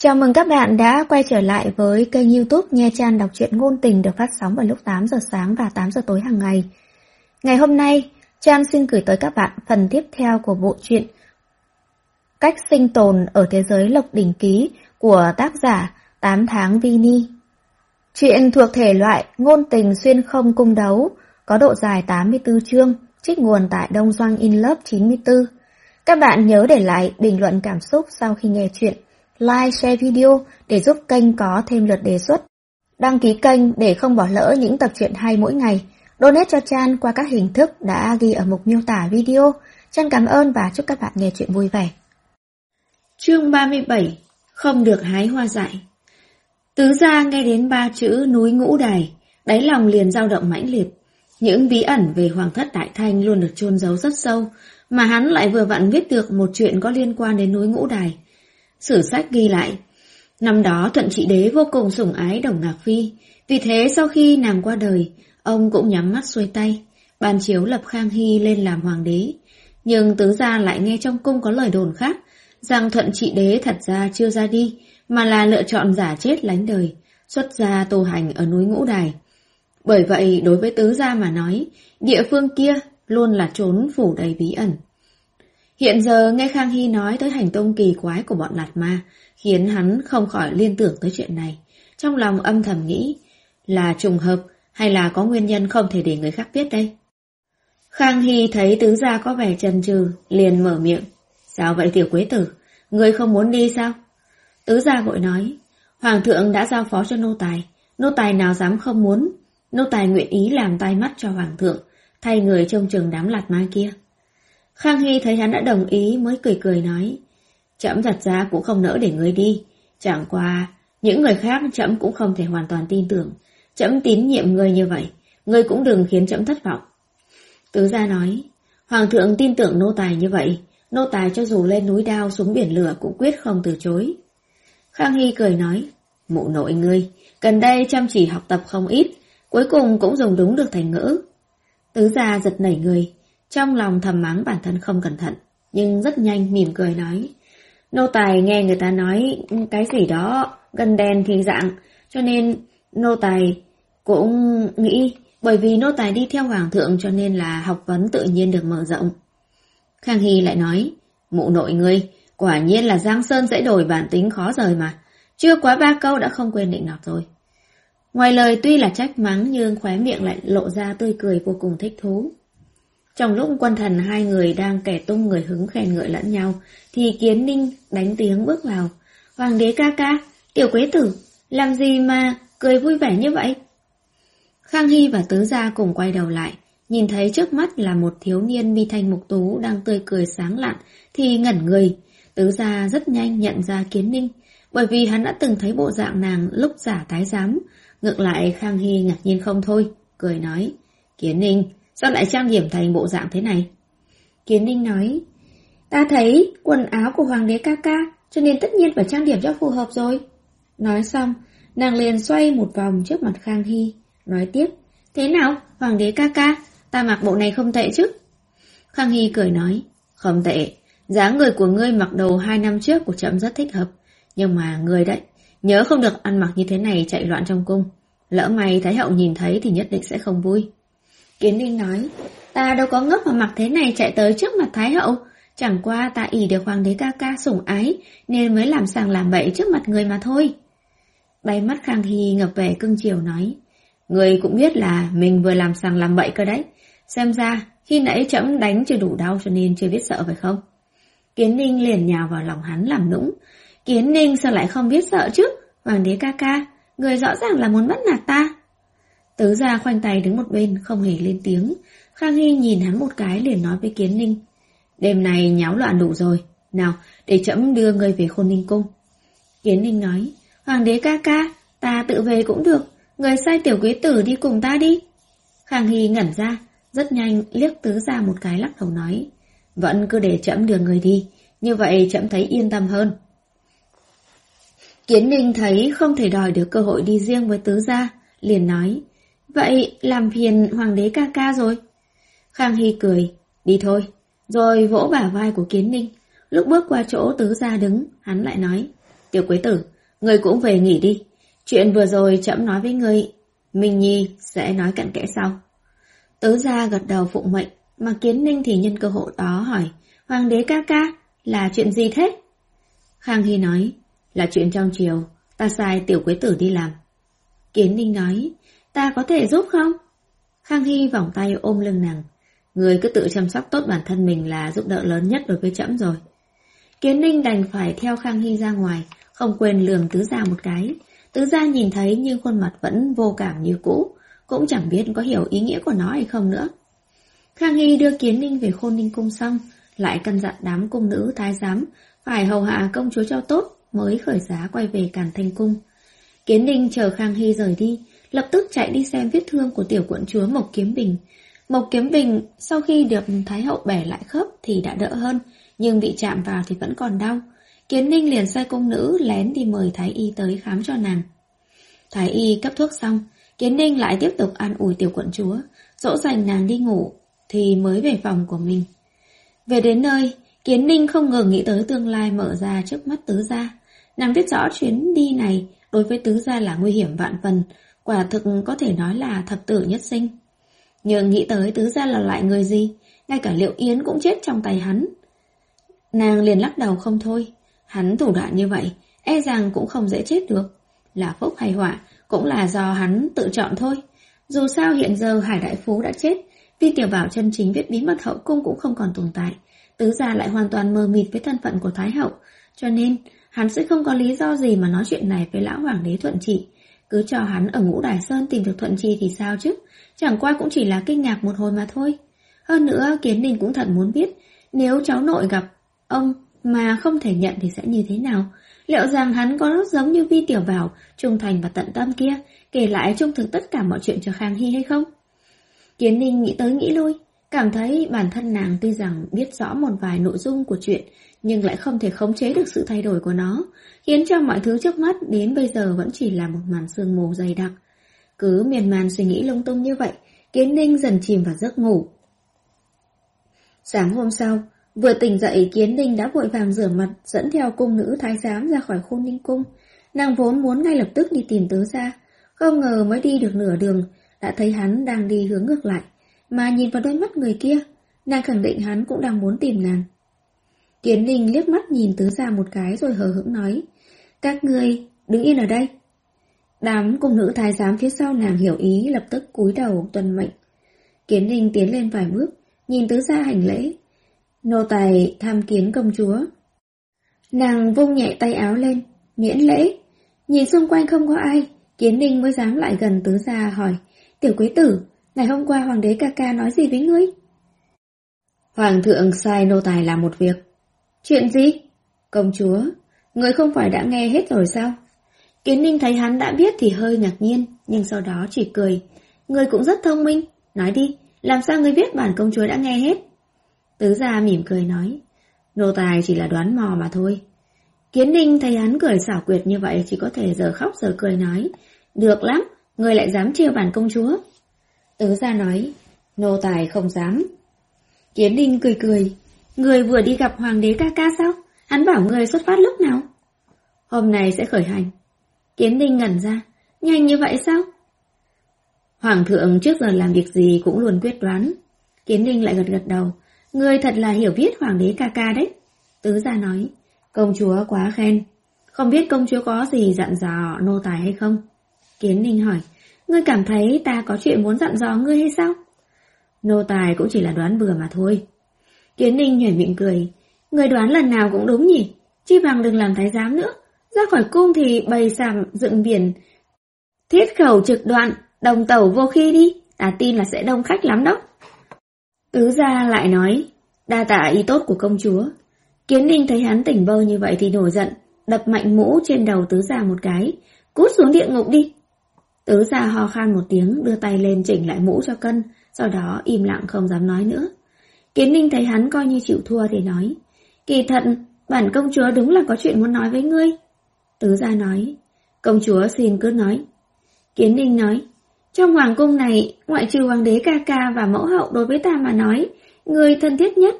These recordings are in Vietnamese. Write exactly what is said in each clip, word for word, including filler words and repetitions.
Chào mừng các bạn đã quay trở lại với kênh YouTube Nghe Chan đọc truyện ngôn tình được phát sóng vào lúc tám giờ sáng và tám giờ tối hàng ngày. Ngày hôm nay, Chan xin gửi tới các bạn phần tiếp theo của bộ truyện Cách sinh tồn ở thế giới Lộc Đỉnh Ký của tác giả tám tháng Vini. Truyện thuộc thể loại ngôn tình xuyên không cung đấu, có độ dài tám mươi tư chương, trích nguồn tại Đông Doanh In Love chín mươi tư. Các bạn nhớ để lại bình luận cảm xúc sau khi nghe truyện, like, share video để giúp kênh có thêm lượt đề xuất, đăng ký kênh để không bỏ lỡ những tập truyện hay mỗi ngày, donate cho Chan qua các hình thức đã ghi ở mục miêu tả video. Chan cảm ơn và chúc các bạn nghe truyện vui vẻ. Chương ba mươi bảy. Không được hái hoa dại. Tứ gia nghe đến ba chữ núi Ngũ Đài, đáy lòng liền dao động mãnh liệt. Những bí ẩn về Hoàng thất Đại Thanh luôn được chôn giấu rất sâu, mà hắn lại vừa vặn viết được một chuyện có liên quan đến núi Ngũ Đài. Sử sách ghi lại, năm đó Thuận Trị Đế vô cùng sủng ái Đồng Ngạc Phi, vì thế sau khi nàng qua đời, ông cũng nhắm mắt xuôi tay, ban chiếu lập Khang Hy lên làm hoàng đế. Nhưng tứ gia lại nghe trong cung có lời đồn khác, rằng Thuận Trị Đế thật ra chưa ra đi, mà là lựa chọn giả chết lánh đời, xuất gia tu hành ở núi Ngũ Đài. Bởi vậy đối với tứ gia mà nói, địa phương kia luôn là chốn phủ đầy bí ẩn. Hiện giờ nghe Khang Hy nói tới hành tung kỳ quái của bọn Lạt Ma, khiến hắn không khỏi liên tưởng tới chuyện này. Trong lòng âm thầm nghĩ, là trùng hợp hay là có nguyên nhân không thể để người khác biết đây? Khang Hy thấy tứ gia có vẻ chần chừ, liền mở miệng. Sao vậy tiểu quế tử, ngươi không muốn đi sao? Tứ gia vội nói, Hoàng thượng đã giao phó cho nô tài, nô tài nào dám không muốn, nô tài nguyện ý làm tai mắt cho Hoàng thượng, thay người trông chừng đám Lạt Ma kia. Khang Hy thấy hắn đã đồng ý mới cười cười nói, trẫm thật ra cũng không nỡ để ngươi đi, chẳng qua những người khác trẫm cũng không thể hoàn toàn tin tưởng, trẫm tín nhiệm ngươi như vậy, ngươi cũng đừng khiến trẫm thất vọng. Tứ gia nói, Hoàng thượng tin tưởng nô tài như vậy, nô tài cho dù lên núi đao xuống biển lửa cũng quyết không từ chối. Khang Hy cười nói, mụ nội ngươi, gần đây chăm chỉ học tập không ít, cuối cùng cũng dùng đúng được thành ngữ. Tứ gia giật nảy người, trong lòng thầm mắng bản thân không cẩn thận, nhưng rất nhanh mỉm cười nói, nô tài nghe người ta nói cái gì đó gần đèn thì dạng, cho nên nô tài cũng nghĩ bởi vì nô tài đi theo Hoàng thượng cho nên là học vấn tự nhiên được mở rộng. Khang Hy lại nói, mụ nội ngươi, quả nhiên là Giang Sơn dãy đổi bản tính khó rời mà, chưa quá ba câu đã không quên định nọt rồi. Ngoài lời tuy là trách mắng nhưng khóe miệng lại lộ ra tươi cười vô cùng thích thú. Trong lúc quân thần hai người đang kẻ tung người hứng khen ngợi lẫn nhau, thì Kiến Ninh đánh tiếng bước vào. Hoàng đế ca ca, tiểu quế tử, làm gì mà cười vui vẻ như vậy? Khang Hy và tứ gia cùng quay đầu lại, nhìn thấy trước mắt là một thiếu niên mi thanh mục tú đang tươi cười sáng lạn, thì ngẩn người. Tứ gia rất nhanh nhận ra Kiến Ninh, bởi vì hắn đã từng thấy bộ dạng nàng lúc giả tái giám. Ngược lại Khang Hy ngạc nhiên không thôi, cười nói, Kiến Ninh, sao lại trang điểm thành bộ dạng thế này? Kiến Ninh nói, ta thấy quần áo của Hoàng đế ca ca, cho nên tất nhiên phải trang điểm cho phù hợp rồi. Nói xong, nàng liền xoay một vòng trước mặt Khang Hy, nói tiếp, thế nào, Hoàng đế ca ca, ta mặc bộ này không tệ chứ? Khang Hy cười nói, không tệ, dáng người của ngươi mặc đồ hai năm trước của trẫm rất thích hợp, nhưng mà ngươi đấy, nhớ không được ăn mặc như thế này chạy loạn trong cung, lỡ may Thái hậu nhìn thấy thì nhất định sẽ không vui. Kiến Ninh nói, ta đâu có ngốc mà mặc thế này chạy tới trước mặt Thái hậu, chẳng qua ta ỷ được Hoàng đế ca ca sủng ái nên mới làm sàng làm bậy trước mặt người mà thôi. Đáy mắt Khang Hy ngập vẻ cưng chiều nói, người cũng biết là mình vừa làm sàng làm bậy cơ đấy, xem ra khi nãy trẫm đánh chưa đủ đau cho nên chưa biết sợ phải không? Kiến Ninh liền nhào vào lòng hắn làm nũng, Kiến Ninh sao lại không biết sợ chứ? Hoàng đế ca ca, người rõ ràng là muốn bắt nạt ta. Tứ gia khoanh tay đứng một bên không hề lên tiếng. Khang Hy nhìn hắn một cái liền nói với Kiến Ninh, đêm này nháo loạn đủ rồi, nào để trẫm đưa người về Khôn Ninh cung. Kiến Ninh nói, Hoàng đế ca ca, ta tự về cũng được, người sai tiểu quý tử đi cùng ta đi. Khang Hy ngẩn ra, rất nhanh liếc tứ gia một cái lắc đầu nói, vẫn cứ để trẫm đưa người đi, như vậy trẫm thấy yên tâm hơn. Kiến Ninh thấy không thể đòi được cơ hội đi riêng với tứ gia, liền nói, vậy làm phiền Hoàng đế ca ca rồi. Khang Hy cười, đi thôi, rồi vỗ bả vai của Kiến Ninh. Lúc bước qua chỗ tứ gia đứng, hắn lại nói, tiểu quế tử, Ngươi cũng về nghỉ đi. Chuyện vừa rồi trẫm nói với ngươi, Minh Nhi sẽ nói cặn kẽ sau. Tứ gia gật đầu phụng mệnh, mà Kiến Ninh thì nhân cơ hội đó hỏi, Hoàng đế ca ca, là chuyện gì thế? Khang Hy nói, là chuyện trong triều, ta sai Tiểu Quế Tử đi làm. Kiến Ninh nói, ta có thể giúp không? Khang Hy vòng tay ôm lưng nàng, người cứ tự chăm sóc tốt bản thân mình là giúp đỡ lớn nhất đối với trẫm rồi. Kiến Ninh đành phải theo Khang Hy ra ngoài, không quên lườm tứ gia một cái. Tứ gia nhìn thấy nhưng khuôn mặt vẫn vô cảm như cũ, cũng chẳng biết có hiểu ý nghĩa của nó hay không nữa. Khang Hy đưa Kiến Ninh về Khôn Ninh cung xong, lại căn dặn đám cung nữ thái giám phải hầu hạ công chúa cho tốt, mới khởi giá quay về Càn Thanh cung. Kiến Ninh chờ Khang Hy rời đi, lập tức chạy đi xem vết thương của tiểu quận chúa Mộc Kiếm Bình. Mộc Kiếm Bình sau khi được Thái hậu bẻ lại khớp thì đã đỡ hơn, nhưng bị chạm vào thì vẫn còn đau. Kiến Ninh liền sai cung nữ lén đi mời Thái y tới khám cho nàng. Thái y cấp thuốc xong, Kiến Ninh lại tiếp tục an ủi tiểu quận chúa, dỗ dành nàng đi ngủ, thì mới về phòng của mình. Về đến nơi, Kiến Ninh không ngờ nghĩ tới tương lai mở ra trước mắt tứ gia. Nàng biết rõ chuyến đi này đối với tứ gia là nguy hiểm vạn phần, quả thực có thể nói là thập tử nhất sinh. Nhưng nghĩ tới tứ gia là loại người gì, ngay cả Liệu Yến cũng chết trong tay hắn. Nàng liền lắc đầu không thôi, hắn thủ đoạn như vậy, e rằng cũng không dễ chết được. Là phúc hay họa, cũng là do hắn tự chọn thôi. Dù sao hiện giờ Hải Đại Phú đã chết, Vi Tiểu Bảo chân chính biết bí mật hậu cung cũng không còn tồn tại. Tứ gia lại hoàn toàn mờ mịt với thân phận của Thái hậu, cho nên hắn sẽ không có lý do gì mà nói chuyện này với lão hoàng đế Thuận Trị. Cứ cho hắn ở Ngũ Đài Sơn tìm được Thuận Trị thì sao chứ, chẳng qua cũng chỉ là kinh ngạc một hồi mà thôi. Hơn nữa Kiến Ninh cũng thật muốn biết, nếu cháu nội gặp ông mà không thể nhận thì sẽ như thế nào. Liệu rằng hắn có giống như Vi Tiểu Bảo, trung thành và tận tâm kia, kể lại trung thực tất cả mọi chuyện cho Khang Hy hay không? Kiến Ninh nghĩ tới nghĩ lui, cảm thấy bản thân nàng tuy rằng biết rõ một vài nội dung của chuyện, nhưng lại không thể khống chế được sự thay đổi của nó, khiến cho mọi thứ trước mắt đến bây giờ vẫn chỉ là một màn sương mù dày đặc. Cứ miên man suy nghĩ lung tung như vậy, Kiến Ninh dần chìm vào giấc ngủ. Sáng hôm sau, vừa tỉnh dậy, Kiến Ninh đã vội vàng rửa mặt, dẫn theo cung nữ thái giám ra khỏi Khôn Ninh cung. Nàng vốn muốn ngay lập tức đi tìm tứ gia, không ngờ mới đi được nửa đường đã thấy hắn đang đi hướng ngược lại, mà nhìn vào đôi mắt người kia, nàng khẳng định hắn cũng đang muốn tìm nàng. Kiến Ninh liếc mắt nhìn tứ gia một cái rồi hờ hững nói, các ngươi đứng yên ở đây. Đám cung nữ thái giám phía sau nàng hiểu ý, lập tức cúi đầu tuân mệnh. Kiến Ninh tiến lên vài bước, nhìn tứ gia hành lễ, nô tài tham kiến công chúa. Nàng vung nhẹ tay áo lên, miễn lễ. Nhìn xung quanh không có ai, Kiến Ninh mới dám lại gần tứ gia hỏi, Tiểu Quế Tử, ngày hôm qua hoàng đế ca ca nói gì với ngươi? Hoàng thượng sai nô tài làm một việc. Chuyện gì? Công chúa, ngươi không phải đã nghe hết rồi sao? Kiến Ninh thấy hắn đã biết thì hơi ngạc nhiên, nhưng sau đó chỉ cười. Ngươi cũng rất thông minh, nói đi, làm sao ngươi biết bản công chúa đã nghe hết? Tứ gia mỉm cười nói, nô tài chỉ là đoán mò mà thôi. Kiến Ninh thấy hắn cười xảo quyệt như vậy chỉ có thể giờ khóc giờ cười nói, được lắm, ngươi lại dám trêu bản công chúa. Tứ gia nói, nô tài không dám. Kiến Ninh cười cười, ngươi vừa đi gặp hoàng đế ca ca sao? Hắn bảo ngươi xuất phát lúc nào? Hôm nay sẽ khởi hành. Kiến Ninh ngẩn ra, nhanh như vậy sao? Hoàng thượng trước giờ làm việc gì cũng luôn quyết đoán. Kiến Ninh lại gật gật đầu, ngươi thật là hiểu biết hoàng đế ca ca đấy. Tứ gia nói, công chúa quá khen. Không biết công chúa có gì dặn dò nô tài hay không? Kiến Ninh hỏi, ngươi cảm thấy ta có chuyện muốn dặn dò ngươi hay sao? Nô tài cũng chỉ là đoán bừa mà thôi. Kiến Ninh nhoẻn miệng cười, ngươi đoán lần nào cũng đúng nhỉ? Chi bằng đừng làm thái giám nữa, ra khỏi cung thì bày sàm dựng biển, thiết khẩu trực đoạn, đồng tẩu vô khi đi, ta tin là sẽ đông khách lắm đó. Tứ gia lại nói, đa tạ ý tốt của công chúa. Kiến Ninh thấy hắn tỉnh bơ như vậy thì nổi giận, đập mạnh mũ trên đầu tứ gia một cái, cút xuống địa ngục đi. Tứ gia ho khan một tiếng, đưa tay lên chỉnh lại mũ cho cân, sau đó im lặng không dám nói nữa. Kiến Ninh thấy hắn coi như chịu thua thì nói, kỳ thật, bản công chúa đúng là có chuyện muốn nói với ngươi. Tứ gia nói, công chúa xin cứ nói. Kiến Ninh nói, trong hoàng cung này, ngoại trừ hoàng đế ca ca và mẫu hậu đối với ta mà nói, ngươi thân thiết nhất.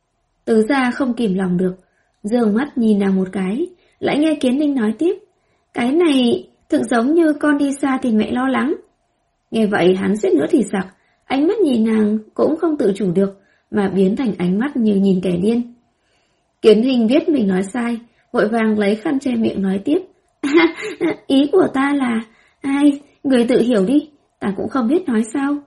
Tứ gia không kìm lòng được, giương mắt nhìn nàng một cái, lại nghe Kiến Ninh nói tiếp, Cái này thực giống như con đi xa thì mẹ lo lắng. Nghe vậy hắn suýt nữa thì sặc, ánh mắt nhìn nàng cũng không tự chủ được, mà biến thành ánh mắt như nhìn kẻ điên. Kiến Hình biết mình nói sai, vội vàng lấy khăn che miệng nói tiếp. À, ý của ta là, ai, người tự hiểu đi, ta cũng không biết nói sao.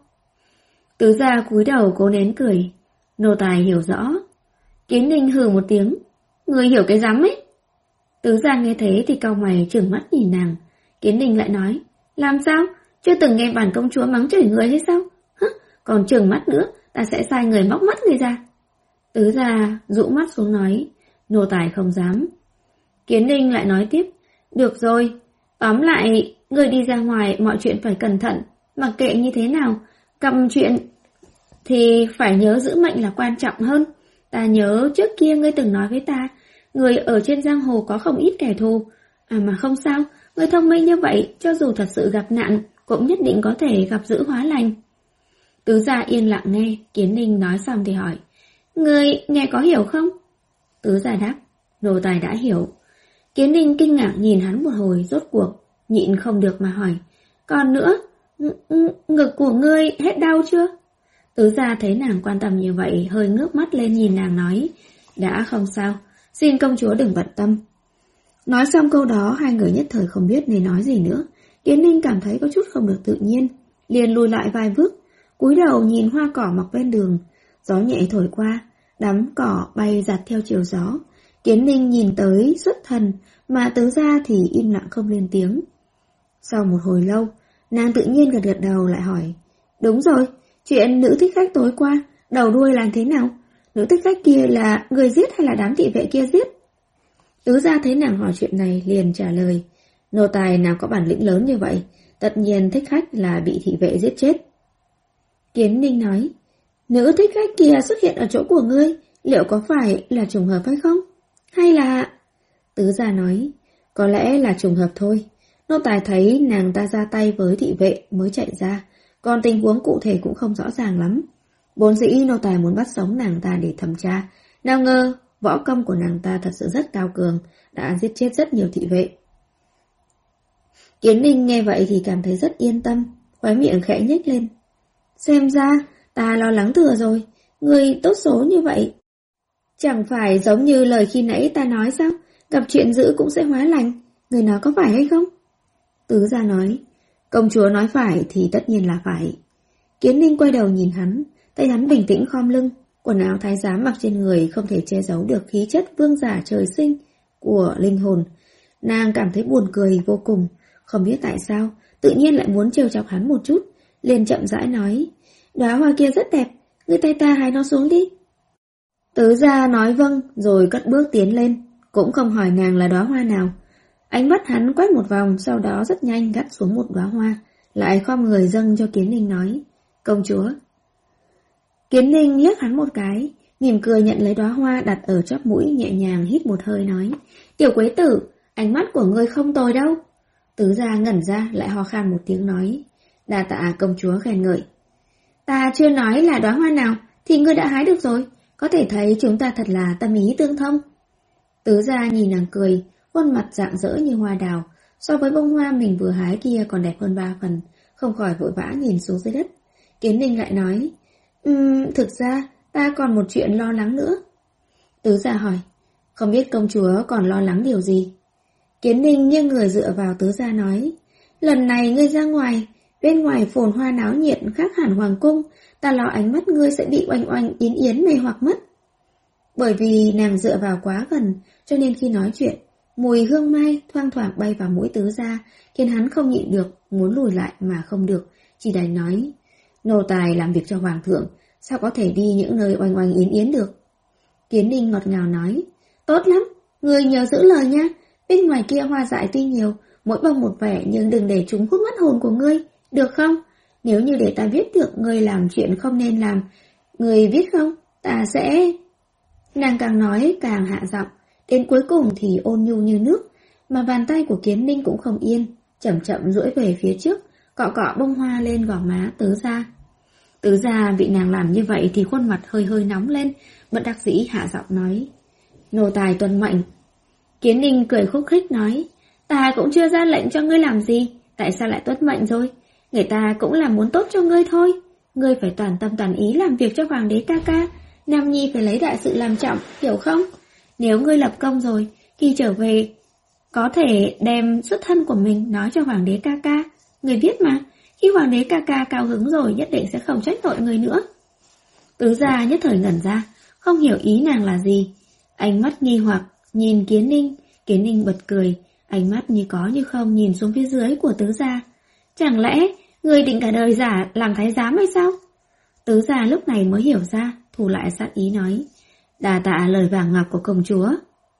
Tứ gia cúi đầu cố nén cười, nô tài hiểu rõ. Kiến Ninh hừ một tiếng, người hiểu cái rắm ấy. Tứ gia nghe thế thì cau mày trừng mắt nhìn nàng. Kiến Ninh lại nói, làm sao, chưa từng nghe bản công chúa mắng chửi người hay sao? Hứ, còn trừng mắt nữa, ta sẽ sai người móc mắt người ra. Tứ gia dụ mắt xuống nói, nô tài không dám. Kiến Ninh lại nói tiếp, được rồi, tóm lại, người đi ra ngoài mọi chuyện phải cẩn thận, mặc kệ như thế nào, cầm chuyện thì phải nhớ giữ mệnh là quan trọng hơn. Ta nhớ trước kia ngươi từng nói với ta, người ở trên giang hồ có không ít kẻ thù. À mà không sao, người thông minh như vậy, cho dù thật sự gặp nạn, cũng nhất định có thể gặp giữ hóa lành. Tứ gia yên lặng nghe, Kiến Ninh nói xong thì hỏi, người nghe có hiểu không? Tứ gia đáp, nô tài đã hiểu. Kiến Ninh kinh ngạc nhìn hắn một hồi, rốt cuộc, nhịn không được mà hỏi, còn nữa, ngực của ngươi hết đau chưa? Tứ gia thấy nàng quan tâm như vậy, hơi ngước mắt lên nhìn nàng nói, đã không sao, xin công chúa đừng bận tâm. Nói xong câu đó, hai người nhất thời không biết nên nói gì nữa. Kiến Ninh cảm thấy có chút không được tự nhiên, liền lùi lại vài bước, cúi đầu nhìn hoa cỏ mọc bên đường. Gió nhẹ thổi qua, đám cỏ bay giặt theo chiều gió. Kiến Ninh nhìn tới xuất thần, mà Tứ gia thì im lặng không lên tiếng. Sau một hồi lâu, nàng tự nhiên gật gật đầu lại hỏi, đúng rồi, chuyện nữ thích khách tối qua, đầu đuôi là thế nào? Nữ thích khách kia là người giết hay là đám thị vệ kia giết? Tứ gia thấy nàng hỏi chuyện này liền trả lời, nô tài nào có bản lĩnh lớn như vậy, tất nhiên thích khách là bị thị vệ giết chết. Kiến Ninh nói, nữ thích khách kia xuất hiện ở chỗ của ngươi, liệu có phải là trùng hợp hay không? Hay là... Tứ gia nói, có lẽ là trùng hợp thôi. Nô tài thấy nàng ta ra tay với thị vệ mới chạy ra, còn tình huống cụ thể cũng không rõ ràng lắm. Vốn dĩ nô tài muốn bắt sống nàng ta để thẩm tra, nào ngờ võ công của nàng ta thật sự rất cao cường, đã giết chết rất nhiều thị vệ. Kiến Ninh nghe vậy thì cảm thấy rất yên tâm, khóe miệng khẽ nhếch lên. Xem ra ta lo lắng thừa rồi, người tốt số như vậy. Chẳng phải giống như lời khi nãy ta nói sao, gặp chuyện dữ cũng sẽ hóa lành, người nói có phải hay không? Tứ gia nói, công chúa nói phải thì tất nhiên là phải. Kiến Ninh quay đầu nhìn hắn, thấy hắn bình tĩnh khom lưng, quần áo thái giám mặc trên người không thể che giấu được khí chất vương giả trời sinh của linh hồn. Nàng cảm thấy buồn cười vô cùng, không biết tại sao, tự nhiên lại muốn trêu chọc hắn một chút, liền chậm rãi nói, đóa hoa kia rất đẹp, người tay ta hái nó xuống đi. Tứ gia nói vâng, rồi cất bước tiến lên, cũng không hỏi nàng là đóa hoa nào. Ánh mắt hắn quét một vòng, sau đó rất nhanh gắt xuống một đóa hoa, lại khom người dâng cho Kiến Ninh nói, công chúa. Kiến Ninh liếc hắn một cái, mỉm cười nhận lấy đóa hoa đặt ở chóp mũi, nhẹ nhàng hít một hơi nói, tiểu quế tử, ánh mắt của ngươi không tồi đâu. Tứ gia ngẩn ra lại ho khan một tiếng nói, đa tạ công chúa khen ngợi. Ta chưa nói là đóa hoa nào thì ngươi đã hái được rồi, có thể thấy chúng ta thật là tâm ý tương thông. Tứ gia nhìn nàng cười, khuôn mặt rạng rỡ như hoa đào, so với bông hoa mình vừa hái kia còn đẹp hơn ba phần, không khỏi vội vã nhìn xuống dưới đất. Kiến Ninh lại nói, um, thực ra ta còn một chuyện lo lắng nữa. Tứ gia hỏi, không biết công chúa còn lo lắng điều gì? Kiến Ninh nghiêng người dựa vào tứ gia nói, lần này ngươi ra ngoài, bên ngoài phồn hoa náo nhiệt khác hẳn hoàng cung, ta lo ánh mắt ngươi sẽ bị oanh oanh yến yến mê hoặc mất. Bởi vì nàng dựa vào quá gần, cho nên khi nói chuyện, mùi hương mai thoang thoảng bay vào mũi tứ gia, khiến hắn không nhịn được, muốn lùi lại mà không được, chỉ đành nói, nô tài làm việc cho hoàng thượng, sao có thể đi những nơi oanh oanh yến yến được. Kiến Ninh ngọt ngào nói, tốt lắm, ngươi nhớ giữ lời nha, bên ngoài kia hoa dại tuy nhiều, mỗi bông một vẻ, nhưng đừng để chúng hút mất hồn của ngươi, được không? Nếu như để ta biết được ngươi làm chuyện không nên làm, ngươi biết không, ta sẽ... Nàng càng nói càng hạ giọng, đến cuối cùng thì ôn nhu như nước, mà bàn tay của Kiến Ninh cũng không yên, chậm chậm duỗi về phía trước, cọ cọ bông hoa lên gò má tứ gia. Tứ gia bị nàng làm như vậy thì khuôn mặt hơi hơi nóng lên, bất đắc dĩ hạ giọng nói, nô tài tuân mệnh. Kiến Ninh cười khúc khích nói, Ta cũng chưa ra lệnh cho ngươi làm gì, tại sao lại tuất mệnh rồi? Người ta cũng là muốn tốt cho ngươi thôi. Ngươi phải toàn tâm toàn ý làm việc cho hoàng đế ca ca. Nam nhi phải lấy đại sự làm trọng, hiểu không? Nếu ngươi lập công rồi, khi trở về có thể đem xuất thân của mình nói cho hoàng đế ca ca. Người biết mà, khi hoàng đế ca ca cao hứng rồi nhất định sẽ không trách tội người nữa. Tứ gia nhất thời ngẩn ra, không hiểu ý nàng là gì. Ánh mắt nghi hoặc nhìn Kiến Ninh, Kiến Ninh bật cười, ánh mắt như có như không nhìn xuống phía dưới của tứ gia. Chẳng lẽ người định cả đời giả làm thái giám hay sao? Tứ gia lúc này mới hiểu ra, thủ lại sát ý nói, đà tạ lời vàng ngọc của công chúa.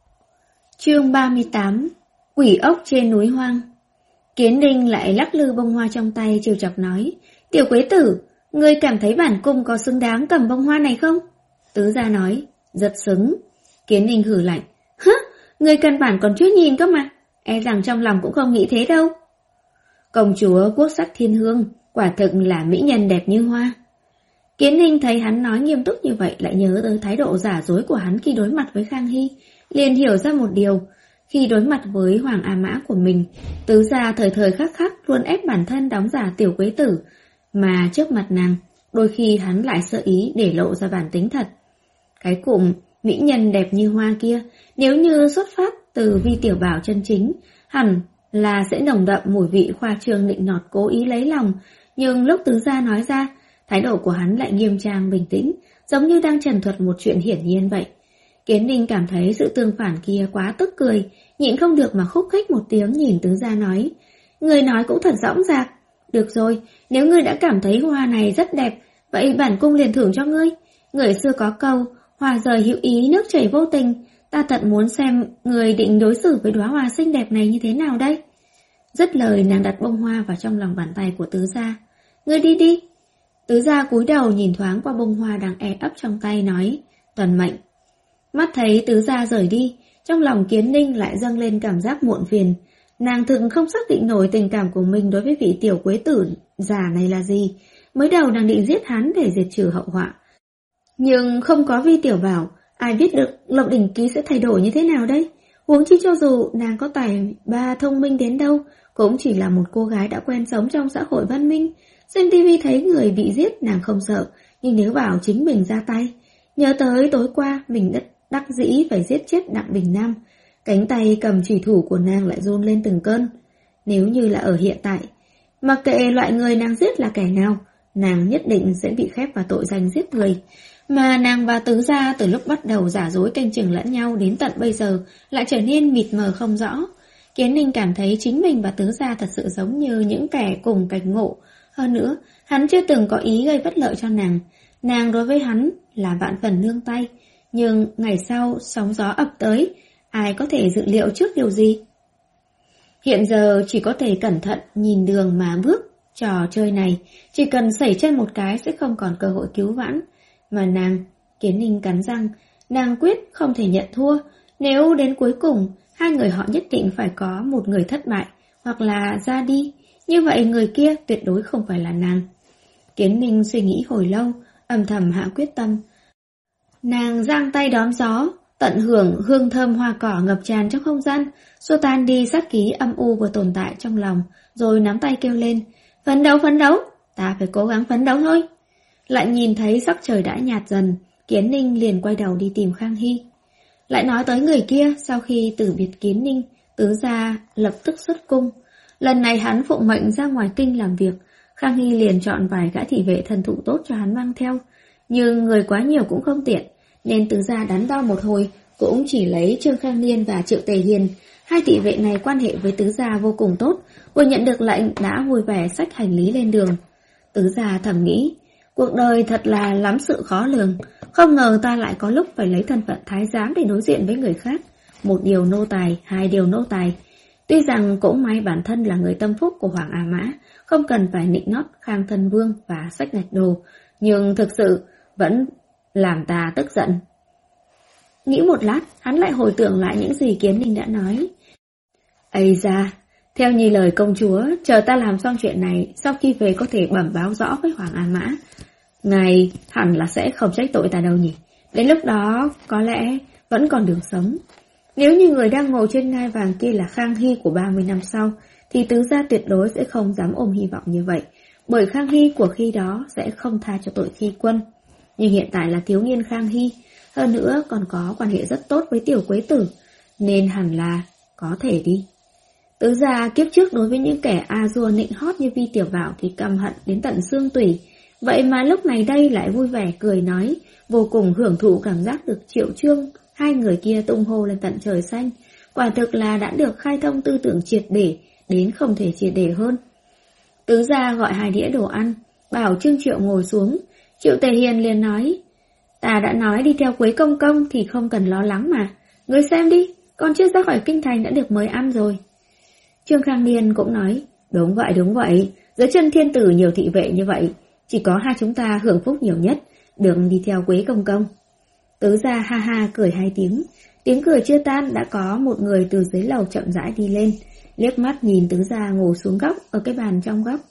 Chương ba mươi tám. Quỷ ốc trên núi hoang. Kiến Ninh lại lắc lư bông hoa trong tay trêu chọc nói, tiểu quế tử, ngươi cảm thấy bản cung có xứng đáng cầm bông hoa này không? Tứ gia nói, rất xứng. Kiến Ninh hử lạnh, hứ, ngươi căn bản còn chưa nhìn cơ mà, e rằng trong lòng cũng không nghĩ thế đâu. Công chúa quốc sắc thiên hương, quả thực là mỹ nhân đẹp như hoa. Kiến Ninh thấy hắn nói nghiêm túc như vậy lại nhớ tới thái độ giả dối của hắn khi đối mặt với Khang Hy, liền hiểu ra một điều. Khi đối mặt với Hoàng A Mã của mình, tứ gia thời thời khắc khắc luôn ép bản thân đóng giả tiểu quế tử, mà trước mặt nàng, đôi khi hắn lại sơ ý để lộ ra bản tính thật. Cái cụm mỹ nhân đẹp như hoa kia, nếu như xuất phát từ Vi tiểu bảo chân chính, hẳn là sẽ nồng đậm mùi vị khoa trương nịnh nọt cố ý lấy lòng, nhưng lúc tứ gia nói ra, thái độ của hắn lại nghiêm trang bình tĩnh, giống như đang trần thuật một chuyện hiển nhiên vậy. Kiến Ninh cảm thấy sự tương phản kia quá tức cười, nhịn không được mà khúc khích một tiếng nhìn tứ gia nói, người nói cũng thật dõng dạc. Được rồi, nếu ngươi đã cảm thấy hoa này rất đẹp, vậy bản cung liền thưởng cho ngươi. Người xưa có câu, hoa rời hữu ý nước chảy vô tình, ta thật muốn xem người định đối xử với đóa hoa xinh đẹp này như thế nào đây. Dứt lời nàng đặt bông hoa vào trong lòng bàn tay của tứ gia. Ngươi đi đi. Tứ gia cúi đầu nhìn thoáng qua bông hoa đang e ấp trong tay nói, tuần mệnh. Mắt thấy tứ gia rời đi, trong lòng Kiến Ninh lại dâng lên cảm giác muộn phiền. Nàng thực không xác định nổi tình cảm của mình đối với vị tiểu quế tử già này là gì. Mới đầu nàng định giết hắn để diệt trừ hậu họa. Nhưng không có Vi tiểu bảo, ai biết được Lộc Đỉnh Ký sẽ thay đổi như thế nào đây? Huống chi cho dù nàng có tài ba thông minh đến đâu, cũng chỉ là một cô gái đã quen sống trong xã hội văn minh. Xem tivi thấy người bị giết nàng không sợ, nhưng nếu bảo chính mình ra tay, nhớ tới tối qua mình đã đắc dĩ phải giết chết Đặng Bình Nam, cánh tay cầm chùy thủ của nàng lại run lên từng cơn. Nếu như là ở hiện tại, mặc kệ loại người nàng giết là kẻ nào, nàng nhất định sẽ bị khép vào tội danh giết người. Mà nàng và tứ gia từ lúc bắt đầu giả dối canh chừng lẫn nhau đến tận bây giờ lại trở nên mịt mờ không rõ. Kiến Ninh cảm thấy chính mình và tứ gia thật sự giống như những kẻ cùng cảnh ngộ. Hơn nữa, hắn chưa từng có ý gây bất lợi cho nàng. Nàng đối với hắn là vạn phần nương tay. Nhưng ngày sau sóng gió ập tới, ai có thể dự liệu trước điều gì? Hiện giờ chỉ có thể cẩn thận nhìn đường mà bước. Trò chơi này chỉ cần sẩy chân một cái sẽ không còn cơ hội cứu vãn. Mà nàng, Kiến Ninh cắn răng, nàng quyết không thể nhận thua. Nếu đến cuối cùng hai người họ nhất định phải có một người thất bại hoặc là ra đi, như vậy người kia tuyệt đối không phải là nàng. Kiến Ninh suy nghĩ hồi lâu, âm thầm hạ quyết tâm. Nàng giang tay đón gió, tận hưởng hương thơm hoa cỏ ngập tràn trong không gian, xua tan đi sát khí âm u vừa tồn tại trong lòng, rồi nắm tay kêu lên, phấn đấu phấn đấu, ta phải cố gắng phấn đấu thôi. Lại nhìn thấy sắc trời đã nhạt dần, Kiến Ninh liền quay đầu đi tìm Khang Hy. Lại nói tới người kia, sau khi từ biệt Kiến Ninh, tứ gia lập tức xuất cung. Lần này hắn phụng mệnh ra ngoài kinh làm việc, Khang Hy liền chọn vài gã thị vệ thần thụ tốt cho hắn mang theo. Nhưng người quá nhiều cũng không tiện, nên tứ gia đắn đo một hồi, cũng chỉ lấy Trương Khang Niên và Triệu Tề Hiền. Hai thị vệ này quan hệ với tứ gia vô cùng tốt, vừa nhận được lệnh đã vui vẻ xách hành lý lên đường. Tứ gia thầm nghĩ, cuộc đời thật là lắm sự khó lường, không ngờ ta lại có lúc phải lấy thân phận thái giám để đối diện với người khác. Một điều nô tài, hai điều nô tài. Tuy rằng cũng may bản thân là người tâm phúc của Hoàng A Mã, không cần phải nịnh nót Khang Thân Vương và xách gạch đồ, nhưng thực sự vẫn làm ta tức giận. Nghĩ một lát, hắn lại hồi tưởng lại những gì Kiến Ninh đã nói. Ây da, theo như lời công chúa, chờ ta làm xong chuyện này, sau khi về có thể bẩm báo rõ với Hoàng A Mã. Ngài hẳn là sẽ không trách tội ta đâu nhỉ. Đến lúc đó, có lẽ vẫn còn đường sống. Nếu như người đang ngồi trên ngai vàng kia là Khang Hy của ba mươi năm sau, thì tứ gia tuyệt đối sẽ không dám ôm hy vọng như vậy, bởi Khang Hy của khi đó sẽ không tha cho tội khi quân. Nhưng hiện tại là thiếu niên Khang Hy, hơn nữa còn có quan hệ rất tốt với Tiểu Quế Tử, nên hẳn là có thể đi. Tứ gia kiếp trước đối với những kẻ a dua nịnh hót như Vi Tiểu Bảo thì căm hận đến tận xương tủy, vậy mà lúc này đây lại vui vẻ cười nói, vô cùng hưởng thụ cảm giác được Triệu Trương, hai người kia tung hô lên tận trời xanh, quả thực là đã được khai thông tư tưởng triệt để, đến không thể triệt để hơn. Tứ gia gọi hai đĩa đồ ăn, bảo Trương Triệu ngồi xuống. Triệu Tề Hiền liền nói, ta đã nói đi theo Quế công công thì không cần lo lắng mà, ngươi xem đi, còn chưa ra khỏi kinh thành đã được mời ăn rồi. Trương Khang Niên cũng nói, đúng vậy đúng vậy, dưới chân thiên tử nhiều thị vệ như vậy, chỉ có hai chúng ta hưởng phúc nhiều nhất, được đi theo Quế công công. Tứ gia ha ha cười hai tiếng, tiếng cười chưa tan đã có một người từ dưới lầu chậm rãi đi lên, liếc mắt nhìn tứ gia ngồi xuống góc ở cái bàn trong góc.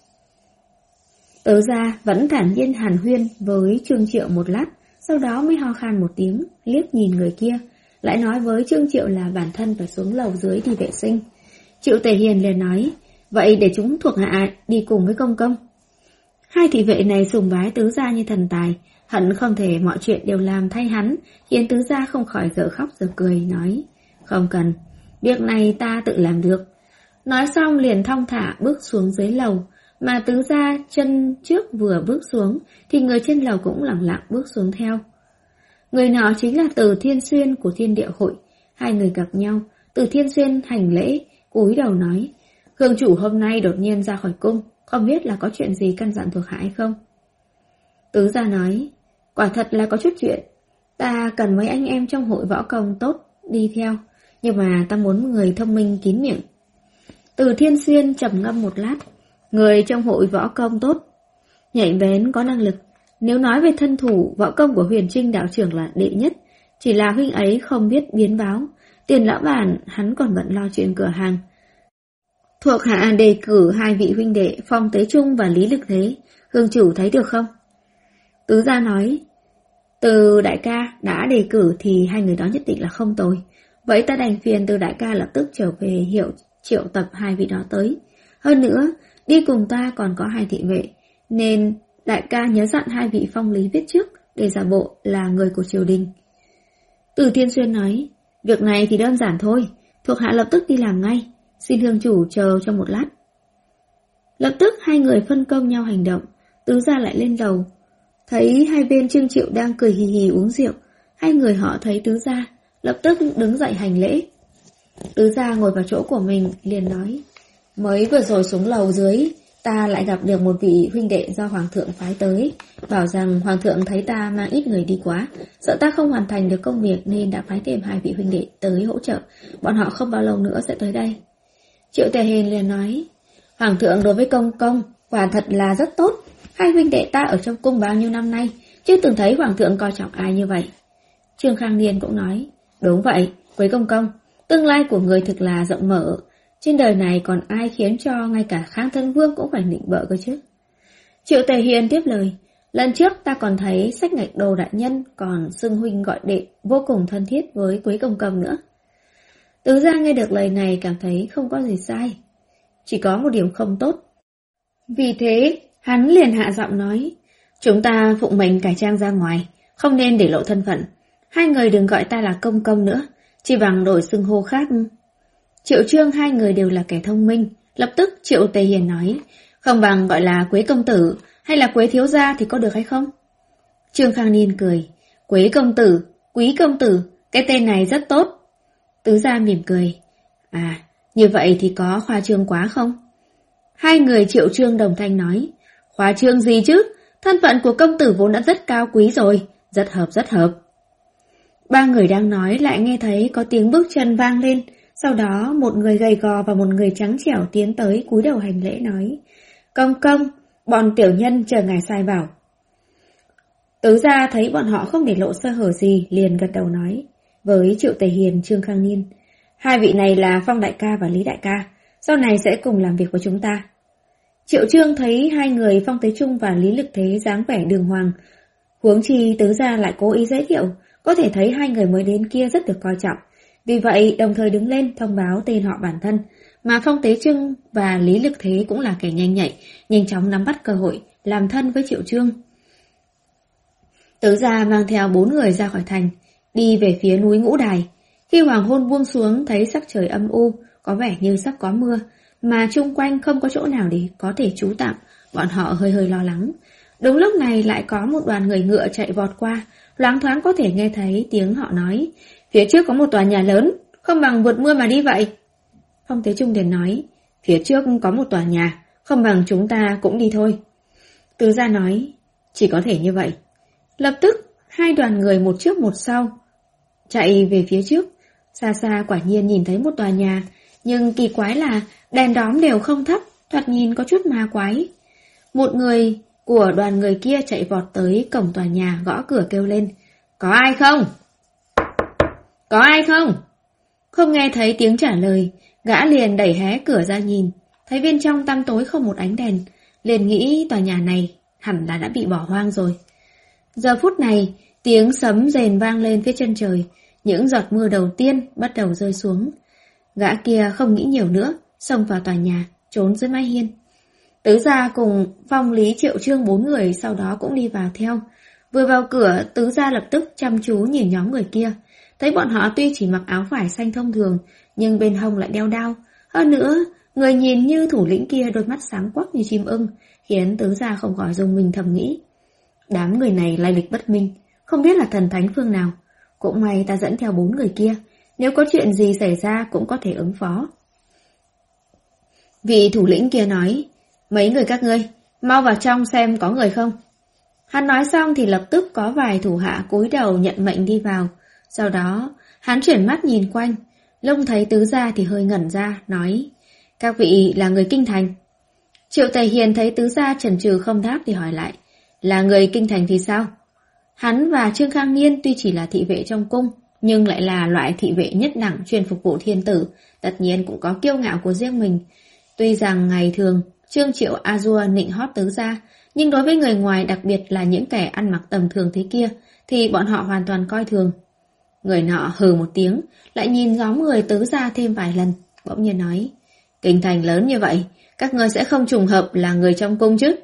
Tứ gia vẫn thản nhiên hàn huyên với Trương Triệu một lát, sau đó mới ho khan một tiếng, liếc nhìn người kia, lại nói với Trương Triệu là bản thân phải xuống lầu dưới đi vệ sinh. Triệu Tề Hiền liền nói, vậy để chúng thuộc hạ đi cùng với công công. Hai thị vệ này sùng bái tứ gia như thần tài, hận không thể mọi chuyện đều làm thay hắn, khiến tứ gia không khỏi dở khóc dở cười, nói, không cần, việc này ta tự làm được. Nói xong liền thong thả bước xuống dưới lầu, mà tứ gia chân trước vừa bước xuống, thì người trên lầu cũng lặng lặng bước xuống theo. Người nọ chính là Từ Thiên Xuyên của Thiên Địa Hội. Hai người gặp nhau, Từ Thiên Xuyên hành lễ, cúi đầu nói, Hương chủ hôm nay đột nhiên ra khỏi cung, không biết là có chuyện gì căn dặn thuộc hạ hay không? Tứ gia nói, quả thật là có chút chuyện, ta cần mấy anh em trong hội võ công tốt đi theo, nhưng mà ta muốn người thông minh kín miệng. Từ Thiên Xuyên trầm ngâm một lát, người trong hội võ công tốt, nhạy bén có năng lực. Nếu nói về thân thủ, võ công của Huyền Trinh đạo trưởng là đệ nhất, chỉ là huynh ấy không biết biến báo. Tiền lão bản hắn còn bận lo chuyện cửa hàng. Thuộc hạ đề cử hai vị huynh đệ Phong Tế Trung và Lý Lực Thế, Hương chủ thấy được không? Tứ gia nói, Từ đại ca đã đề cử thì hai người đó nhất định là không tồi. Vậy ta đành phiền Từ đại ca lập tức trở về hiệu triệu tập hai vị đó tới. Hơn nữa, đi cùng ta còn có hai thị vệ, nên đại ca nhớ dặn hai vị Phong Lý viết trước để giả bộ là người của triều đình. Từ Thiên Xuyên nói, việc này thì đơn giản thôi, thuộc hạ lập tức đi làm ngay, xin hương chủ chờ cho một lát. Lập tức hai người phân công nhau hành động, tứ gia lại lên lầu. Thấy hai bên Trương Triệu đang cười hì hì uống rượu, hai người họ thấy tứ gia, lập tức đứng dậy hành lễ. Tứ gia ngồi vào chỗ của mình, liền nói, mới vừa rồi xuống lầu dưới, ta lại gặp được một vị huynh đệ do Hoàng thượng phái tới, bảo rằng Hoàng thượng thấy ta mang ít người đi quá, sợ ta không hoàn thành được công việc nên đã phái thêm hai vị huynh đệ tới hỗ trợ, bọn họ không bao lâu nữa sẽ tới đây. Triệu Tề Hiền liền nói, Hoàng thượng đối với công công, quả thật là rất tốt, hai huynh đệ ta ở trong cung bao nhiêu năm nay, chưa từng thấy Hoàng thượng coi trọng ai như vậy. Trương Khang Niên cũng nói, đúng vậy, Quế công công, tương lai của người thực là rộng mở, trên đời này còn ai khiến cho ngay cả Khang Thân Vương cũng phải nịnh bợ cơ chứ. Triệu Tề Hiền tiếp lời, lần trước ta còn thấy Sách Ngạch Đồ đại nhân còn xưng huynh gọi đệ, vô cùng thân thiết với Quế công công nữa. Tứ gia nghe được lời này cảm thấy không có gì sai, chỉ có một điểm không tốt. Vì thế, hắn liền hạ giọng nói, chúng ta phụng mệnh cải trang ra ngoài, không nên để lộ thân phận. Hai người đừng gọi ta là công công nữa, chỉ bằng đổi xưng hô khác. Triệu Trương hai người đều là kẻ thông minh, lập tức Triệu Tề Hiền nói, không bằng gọi là Quế công tử hay là Quế thiếu gia thì có được hay không? Trương Khang Niên cười, Quế công tử, Quý công tử, cái tên này rất tốt. Tứ gia mỉm cười, à, như vậy thì có khoa trương quá không? Hai người Triệu Trương đồng thanh nói, khoa trương gì chứ, thân phận của công tử vốn đã rất cao quý rồi, rất hợp rất hợp. Ba người đang nói lại nghe thấy có tiếng bước chân vang lên, sau đó một người gầy gò và một người trắng trẻo tiến tới cúi đầu hành lễ nói, công công, bọn tiểu nhân chờ ngài sai bảo. Tứ gia thấy bọn họ không để lộ sơ hở gì, liền gật đầu nói với Triệu Tề Hiền, Trương Khang Niên, hai vị này là Phong đại ca và Lý đại ca, sau này sẽ cùng làm việc với chúng ta. Triệu Trương thấy hai người Phong Tế Trung và Lý Lực Thế dáng vẻ đường hoàng, huống chi tứ gia lại cố ý giới thiệu, có thể thấy hai người mới đến kia rất được coi trọng, Vì vậy đồng thời đứng lên thông báo tên họ bản thân, mà Phong Tế Trưng và Lý Lực Thế cũng là kẻ nhanh nhạy, nhanh chóng nắm bắt cơ hội làm thân với Triệu Trương. Tứ gia mang theo bốn người ra khỏi thành, đi về phía núi Ngũ Đài. Khi hoàng hôn buông xuống thấy sắc trời âm u, có vẻ như sắp có mưa, mà chung quanh không có chỗ nào để có thể trú tạm, bọn họ hơi hơi lo lắng. Đúng lúc này lại có một đoàn người ngựa chạy vọt qua, loáng thoáng có thể nghe thấy tiếng họ nói, phía trước có một tòa nhà lớn, không bằng vượt mưa mà đi vậy. Phong Tế Trung liền nói, phía trước có một tòa nhà, không bằng chúng ta cũng đi thôi. Tứ gia nói, chỉ có thể như vậy. Lập tức, hai đoàn người một trước một sau, chạy về phía trước. Xa xa quả nhiên nhìn thấy một tòa nhà, nhưng kỳ quái là đèn đóm đều không thắp, thoạt nhìn có chút ma quái. Một người của đoàn người kia chạy vọt tới cổng tòa nhà, gõ cửa kêu lên, có ai không? Có ai không? Không nghe thấy tiếng trả lời, gã liền đẩy hé cửa ra nhìn, thấy bên trong tăm tối không một ánh đèn, liền nghĩ tòa nhà này hẳn là đã bị bỏ hoang rồi. Giờ phút này, tiếng sấm rền vang lên phía chân trời, những giọt mưa đầu tiên bắt đầu rơi xuống. Gã kia không nghĩ nhiều nữa, xông vào tòa nhà, trốn dưới mái hiên. Tứ gia cùng Phong, Lý, Triệu Trương bốn người sau đó cũng đi vào theo. Vừa vào cửa, tứ gia lập tức chăm chú nhìn nhóm người kia. Thấy bọn họ tuy chỉ mặc áo vải xanh thông thường, nhưng bên hông lại đeo đao. Hơn nữa, người nhìn như thủ lĩnh kia đôi mắt sáng quắc như chim ưng, khiến tứ gia không khỏi rùng mình thầm nghĩ. Đám người này lai lịch bất minh, không biết là thần thánh phương nào. Cũng may ta dẫn theo bốn người kia, nếu có chuyện gì xảy ra cũng có thể ứng phó. Vị thủ lĩnh kia nói, mấy người các ngươi, mau vào trong xem có người không. Hắn nói xong thì lập tức có vài thủ hạ cúi đầu nhận mệnh đi vào. Sau đó, hắn chuyển mắt nhìn quanh, lúc thấy tứ gia thì hơi ngẩn ra, nói, các vị là người kinh thành. Triệu Tề Hiền thấy tứ gia chần chừ không đáp thì hỏi lại, là người kinh thành thì sao? Hắn và Trương Khang Niên tuy chỉ là thị vệ trong cung, nhưng lại là loại thị vệ nhất đẳng chuyên phục vụ thiên tử, tất nhiên cũng có kiêu ngạo của riêng mình. Tuy rằng ngày thường, Trương Triệu a dua nịnh hót tứ gia, nhưng đối với người ngoài, đặc biệt là những kẻ ăn mặc tầm thường thế kia, thì bọn họ hoàn toàn coi thường. Người nọ hừ một tiếng, lại nhìn nhóm người tứ gia thêm vài lần, bỗng nhiên nói, kinh thành lớn như vậy, các ngươi sẽ không trùng hợp là người trong cung chứ?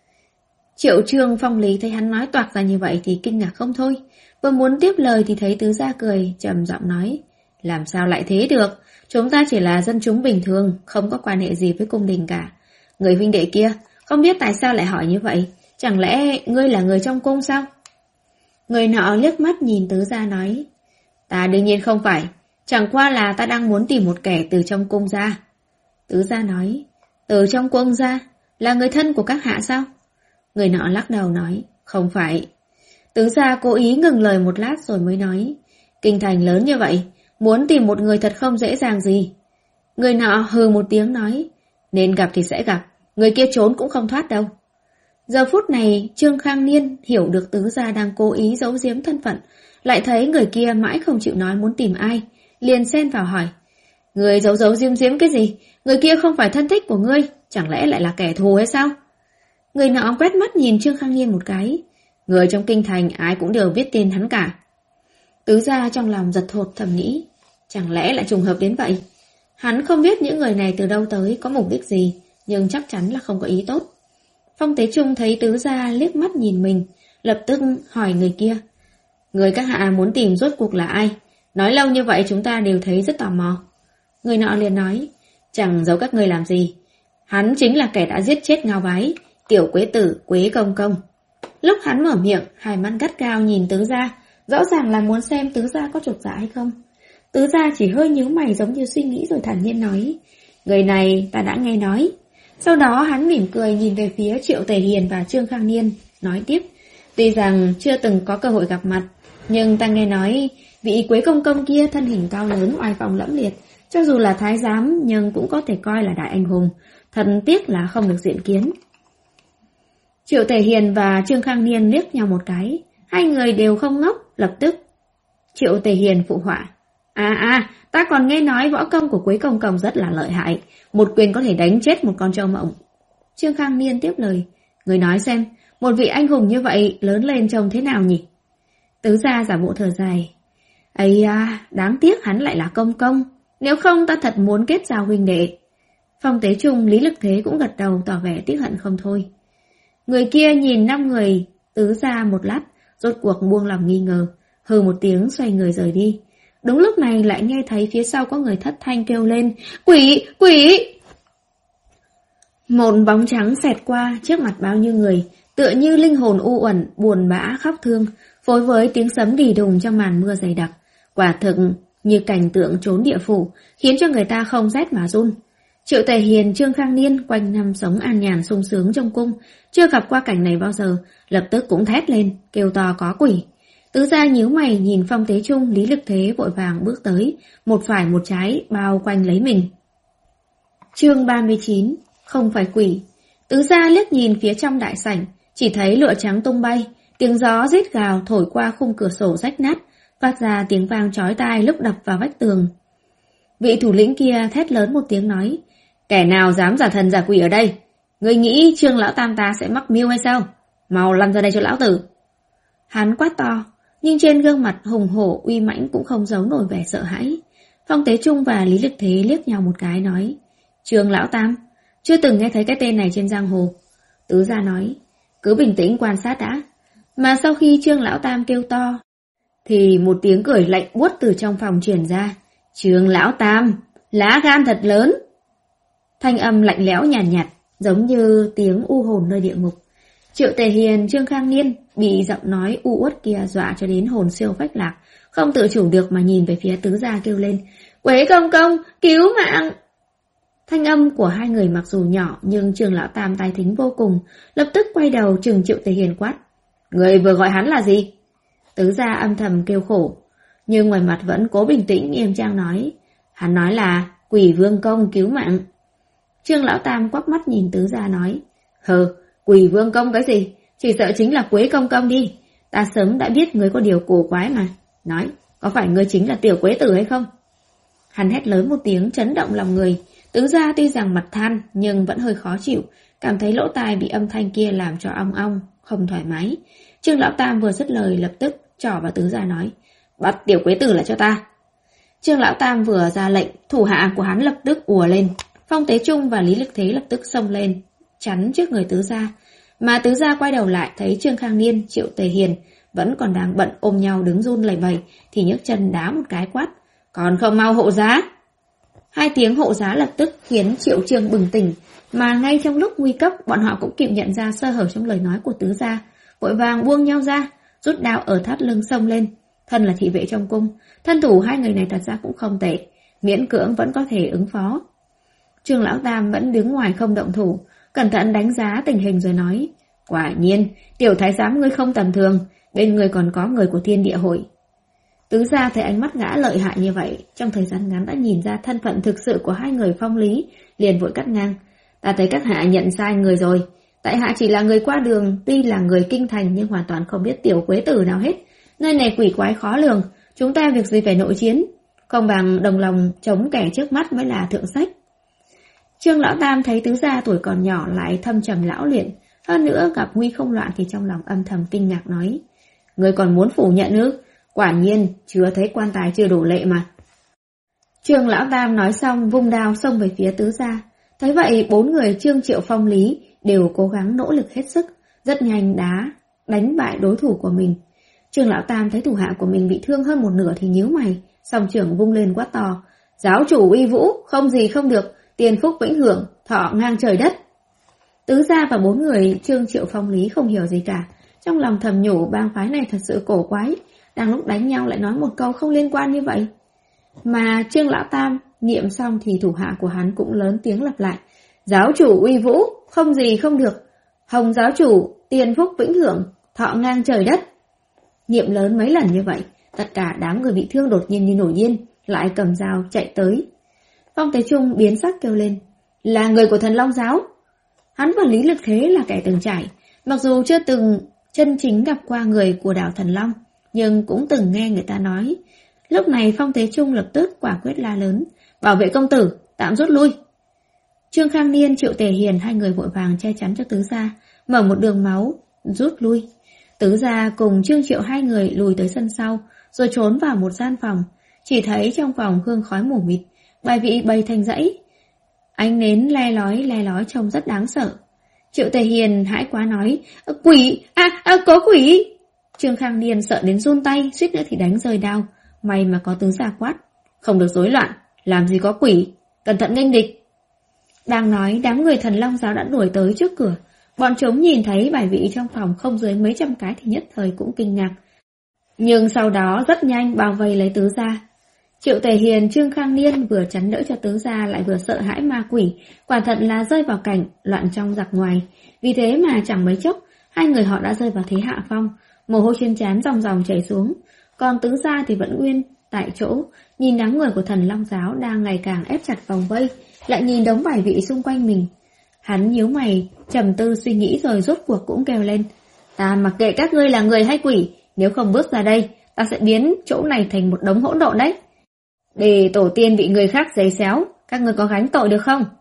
Triệu Trương, Phong, Lý thấy hắn nói toạc ra như vậy thì kinh ngạc không thôi, vừa muốn tiếp lời thì thấy tứ gia cười, trầm giọng nói, làm sao lại thế được, chúng ta chỉ là dân chúng bình thường, không có quan hệ gì với cung đình cả. Người huynh đệ kia, không biết tại sao lại hỏi như vậy, chẳng lẽ ngươi là người trong cung sao? Người nọ liếc mắt nhìn tứ gia nói, ta đương nhiên không phải, chẳng qua là ta đang muốn tìm một kẻ từ trong cung ra. Tứ gia nói, từ trong cung ra, là người thân của các hạ sao? Người nọ lắc đầu nói, không phải. Tứ gia cố ý ngừng lời một lát rồi mới nói, kinh thành lớn như vậy, muốn tìm một người thật không dễ dàng gì. Người nọ hừ một tiếng nói, nên gặp thì sẽ gặp, người kia trốn cũng không thoát đâu. Giờ phút này, Trương Khang Niên hiểu được tứ gia đang cố ý giấu giếm thân phận, lại thấy người kia mãi không chịu nói muốn tìm ai, liền xen vào hỏi, người giấu giấu diếm diếm cái gì, người kia không phải thân thích của ngươi, chẳng lẽ lại là kẻ thù hay sao? Người nọ quét mắt nhìn Trương Khang Niên một cái, người trong kinh thành ai cũng đều biết tên hắn cả. Tứ gia trong lòng giật thột thầm nghĩ, chẳng lẽ lại trùng hợp đến vậy? Hắn không biết những người này từ đâu tới, có mục đích gì, nhưng chắc chắn là không có ý tốt. Phong Tế Trung thấy tứ gia liếc mắt nhìn mình, lập tức hỏi người kia, người các hạ muốn tìm rốt cuộc là ai? Nói lâu như vậy chúng ta đều thấy rất tò mò. Người nọ liền nói, chẳng giấu các ngươi làm gì, hắn chính là kẻ đã giết chết Ngao Vái, tiểu quế tử Quế Công Công. Lúc hắn mở miệng, hai mắt gắt cao nhìn tứ gia, rõ ràng là muốn xem tứ gia có chột dạ hay không. Tứ gia chỉ hơi nhíu mày giống như suy nghĩ rồi thản nhiên nói, người này ta đã nghe nói. Sau đó hắn mỉm cười nhìn về phía Triệu Tề Hiền và Trương Khang Niên, nói tiếp, tuy rằng chưa từng có cơ hội gặp mặt, nhưng ta nghe nói vị Quế Công Công kia thân hình cao lớn, oai phong lẫm liệt, cho dù là thái giám nhưng cũng có thể coi là đại anh hùng, thật tiếc là không được diện kiến. Triệu Tề Hiền và Trương Khang Niên liếc nhau một cái, hai người đều không ngốc, lập tức. Triệu Tề Hiền phụ họa, à à, ta còn nghe nói võ công của Quế Công Công rất là lợi hại, một quyền có thể đánh chết một con trâu mộng. Trương Khang Niên tiếp lời, người nói xem, một vị anh hùng như vậy lớn lên trông thế nào nhỉ? Tứ gia giả bộ thở dài, Ây à, đáng tiếc hắn lại là công công, nếu không ta thật muốn kết giao huynh đệ. Phong Tế Trung, Lý Lực Thế cũng gật đầu tỏ vẻ tiếc hận không thôi. Người kia nhìn năm người Tứ Gia một lát, rốt cuộc buông lòng nghi ngờ, hừ một tiếng xoay người rời đi. Đúng lúc này lại nghe thấy phía sau có người thất thanh kêu lên, quỷ, quỷ! Một bóng trắng xẹt qua trước mặt bao nhiêu người, tựa như linh hồn u uẩn, buồn bã, khóc thương, phối với tiếng sấm đì đùng trong màn mưa dày đặc. Quả thực như cảnh tượng trốn địa phủ, khiến cho người ta không rét mà run. Triệu Tề Hiền, Trương Khang Niên quanh năm sống an nhàn sung sướng trong cung, chưa gặp qua cảnh này bao giờ, lập tức cũng thét lên, kêu to có quỷ. Tứ Gia nhíu mày nhìn Phong Tế Trung, Lý Lực Thế vội vàng bước tới, một phải một trái bao quanh lấy mình. Chương ba mươi chín, không phải quỷ. Tứ Gia liếc nhìn phía trong đại sảnh, chỉ thấy lụa trắng tung bay, tiếng gió rít gào thổi qua khung cửa sổ rách nát, phát ra tiếng vang chói tai lúc đập vào vách tường. Vị thủ lĩnh kia thét lớn một tiếng nói, kẻ nào dám giả thần giả quỷ ở đây? Ngươi nghĩ Trương lão tam ta sẽ mắc mưu hay sao? Mau lăn ra đây cho lão tử. Hắn quát to, nhưng trên gương mặt hùng hổ uy mãnh cũng không giấu nổi vẻ sợ hãi. Phong Tế Trung và Lý Lực Thế liếc nhau một cái nói, Trương lão tam, chưa từng nghe thấy cái tên này trên giang hồ. Tứ Gia nói, cứ bình tĩnh quan sát đã. Mà sau khi Trương lão tam kêu to, thì một tiếng cười lạnh buốt từ trong phòng truyền ra, Trương lão tam, lá gan thật lớn. Thanh âm lạnh lẽo nhàn nhạt, nhạt, giống như tiếng u hồn nơi địa ngục. Triệu Tề Hiền, Trương Khang Niên bị giọng nói u uất kia dọa cho đến hồn siêu phách lạc, không tự chủ được mà nhìn về phía Tứ Gia kêu lên, Quế công công, cứu mạng! Thanh âm của hai người mặc dù nhỏ nhưng Trương lão tam tai thính vô cùng, lập tức quay đầu trừng Triệu Tề Hiền quát, người vừa gọi hắn là gì? Tứ Gia âm thầm kêu khổ, nhưng ngoài mặt vẫn cố bình tĩnh nghiêm trang nói, hắn nói là Quỷ Vương công cứu mạng. Trương lão tam quắc mắt nhìn Tứ Gia nói, hừ, Quỷ Vương công cái gì, chỉ sợ chính là Quế công công đi, ta sớm đã biết ngươi có điều cổ quái mà. Nói, có phải ngươi chính là tiểu Quế tử hay không? Hắn hét lớn một tiếng chấn động lòng người. Tứ Gia tuy rằng mặt than nhưng vẫn hơi khó chịu, cảm thấy lỗ tai bị âm thanh kia làm cho ong ong, không thoải mái. Trương lão tam vừa dứt lời lập tức trỏ vào Tứ Gia nói, bắt tiểu Quế tử lại cho ta. Trương lão tam vừa ra lệnh, thủ hạ của hắn lập tức ùa lên. Phong Tế Trung và Lý Lực Thế lập tức xông lên, chắn trước người Tứ Gia. Mà Tứ Gia quay đầu lại thấy Trương Khang Niên, Triệu Tề Hiền vẫn còn đang bận ôm nhau đứng run lẩy bẩy, thì nhấc chân đá một cái quát, còn không mau hộ giá. Hai tiếng hộ giá lập tức khiến Triệu Trương bừng tỉnh, mà ngay trong lúc nguy cấp bọn họ cũng kịp nhận ra sơ hở trong lời nói của Tứ Gia, vội vàng buông nhau ra, rút đao ở thắt lưng xông lên. Thân là thị vệ trong cung, thân thủ hai người này thật ra cũng không tệ, miễn cưỡng vẫn có thể ứng phó. Trương lão tam vẫn đứng ngoài không động thủ, cẩn thận đánh giá tình hình rồi nói, quả nhiên, tiểu thái giám ngươi không tầm thường, bên người còn có người của Thiên Địa Hội. Tứ Gia thấy ánh mắt gã lợi hại như vậy, trong thời gian ngắn đã nhìn ra thân phận thực sự của hai người Phong Lý, liền vội cắt ngang. Ta thấy các hạ nhận sai người rồi, tại hạ chỉ là người qua đường, tuy là người kinh thành nhưng hoàn toàn không biết tiểu Quế tử nào hết. Nơi này quỷ quái khó lường, chúng ta việc gì phải nội chiến, không bằng đồng lòng chống kẻ trước mắt mới là thượng sách. Trương lão tam thấy Tứ Gia tuổi còn nhỏ lại thâm trầm lão luyện, hơn nữa gặp nguy không loạn thì trong lòng âm thầm kinh ngạc nói, người còn muốn phủ nhận ư? Quả nhiên chưa thấy quan tài chưa đổ lệ mà. Trương lão tam nói xong vung đao xông về phía Tứ Gia. Thấy vậy bốn người Trương, Triệu, Phong, Lý đều cố gắng nỗ lực hết sức, rất nhanh đá đánh bại đối thủ của mình. Trương lão tam thấy thủ hạ của mình bị thương hơn một nửa thì nhíu mày, song trưởng vung lên quát to, giáo chủ uy vũ, không gì không được, tiền phúc vĩnh hưởng, thọ ngang trời đất. Tứ Gia và bốn người Trương, Triệu, Phong, Lý không hiểu gì cả, trong lòng thầm nhủ bang phái này thật sự cổ quái, đang lúc đánh nhau lại nói một câu không liên quan như vậy. Mà Trương lão tam niệm xong thì thủ hạ của hắn cũng lớn tiếng lặp lại, giáo chủ uy vũ, không gì không được, hồng giáo chủ, tiền phúc vĩnh hưởng, thọ ngang trời đất. Niệm lớn mấy lần như vậy, tất cả đám người bị thương đột nhiên như nổi điên, lại cầm dao chạy tới. Phong Tế Trung biến sắc kêu lên, là người của Thần Long giáo. Hắn và Lý Lực Thế là kẻ từng trải, mặc dù chưa từng chân chính gặp qua người của đảo Thần Long, nhưng cũng từng nghe người ta nói. Lúc này Phong Tế Trung lập tức quả quyết la lớn, bảo vệ công tử, tạm rút lui. Trương Khang Niên, Triệu Tề Hiền hai người vội vàng che chắn cho Tứ Gia, mở một đường máu, rút lui. Tứ Gia cùng Trương Triệu hai người lùi tới sân sau, rồi trốn vào một gian phòng. Chỉ thấy trong phòng hương khói mù mịt, bài vị bày thành dãy. Ánh nến le lói le lói trông rất đáng sợ. Triệu Tề Hiền hãi quá nói, quỷ, à, à có quỷ. Trương Khang Niên sợ đến run tay, suýt nữa thì đánh rơi đao. May mà có Tứ Gia quát, không được rối loạn, làm gì có quỷ, cẩn thận nghênh địch. Đang nói, đám người Thần Long Giáo đã đuổi tới trước cửa. Bọn chúng nhìn thấy bài vị trong phòng không dưới mấy trăm cái thì nhất thời cũng kinh ngạc. Nhưng sau đó rất nhanh bao vây lấy Tứ Gia. Triệu Tề Hiền, Trương Khang Niên vừa chắn đỡ cho Tứ Gia lại vừa sợ hãi ma quỷ, quả thật là rơi vào cảnh loạn trong giặc ngoài. Vì thế mà chẳng mấy chốc, hai người họ đã rơi vào thế hạ phong, mồ hôi trên trán ròng ròng chảy xuống. Còn Tứ Gia thì vẫn nguyên tại chỗ, nhìn đám người của Thần Long Giáo đang ngày càng ép chặt vòng vây, lại nhìn đống bài vị xung quanh mình. Hắn nhíu mày, trầm tư suy nghĩ rồi rốt cuộc cũng kêu lên, ta mặc kệ các ngươi là người hay quỷ, nếu không bước ra đây, ta sẽ biến chỗ này thành một đống hỗn độn đấy. Để tổ tiên bị người khác giày xéo, các ngươi có gánh tội được không?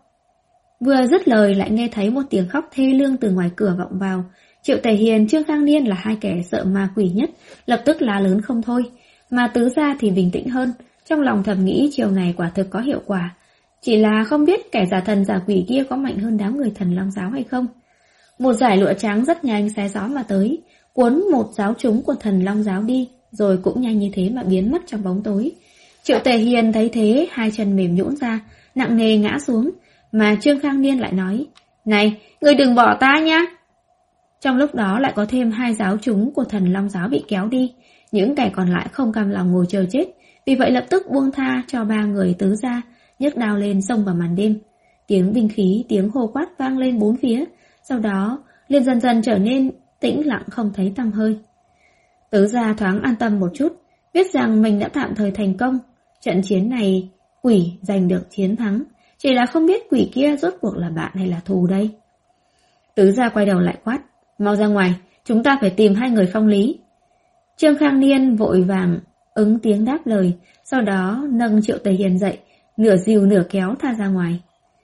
Vừa dứt lời lại nghe thấy một tiếng khóc thê lương từ ngoài cửa vọng vào. Triệu Tề Hiền, Trương Khang Niên là hai kẻ sợ ma quỷ nhất, lập tức la lớn không thôi. Mà Tứ Gia thì bình tĩnh hơn, trong lòng thầm nghĩ chiều này quả thực có hiệu quả. Chỉ là không biết kẻ giả thần giả quỷ kia có mạnh hơn đám người Thần Long Giáo hay không. Một dải lụa trắng rất nhanh xé gió mà tới, cuốn một giáo chúng của Thần Long Giáo đi, rồi cũng nhanh như thế mà biến mất trong bóng tối. Triệu Tề Hiền thấy thế, hai chân mềm nhũn ra, nặng nề ngã xuống, mà Trương Khang Niên lại nói, này, người đừng bỏ ta nhá. Trong lúc đó lại có thêm hai giáo chúng của Thần Long Giáo bị kéo đi, những kẻ còn lại không cam lòng ngồi chờ chết, vì vậy lập tức buông tha cho ba người Tứ Gia, nhấc đao lên xông vào màn đêm. Tiếng binh khí, tiếng hô quát vang lên bốn phía, sau đó liền dần dần trở nên tĩnh lặng không thấy tăm hơi. Tứ Gia thoáng an tâm một chút, biết rằng mình đã tạm thời thành công. Trận chiến này, quỷ giành được chiến thắng, chỉ là không biết quỷ kia rốt cuộc là bạn hay là thù đây. Tứ Gia quay đầu lại quát, mau ra ngoài, chúng ta phải tìm hai người không lý. Trương Khang Niên vội vàng ứng tiếng đáp lời, sau đó nâng Triệu Tề Hiền dậy, nửa dìu nửa kéo tha ra ngoài.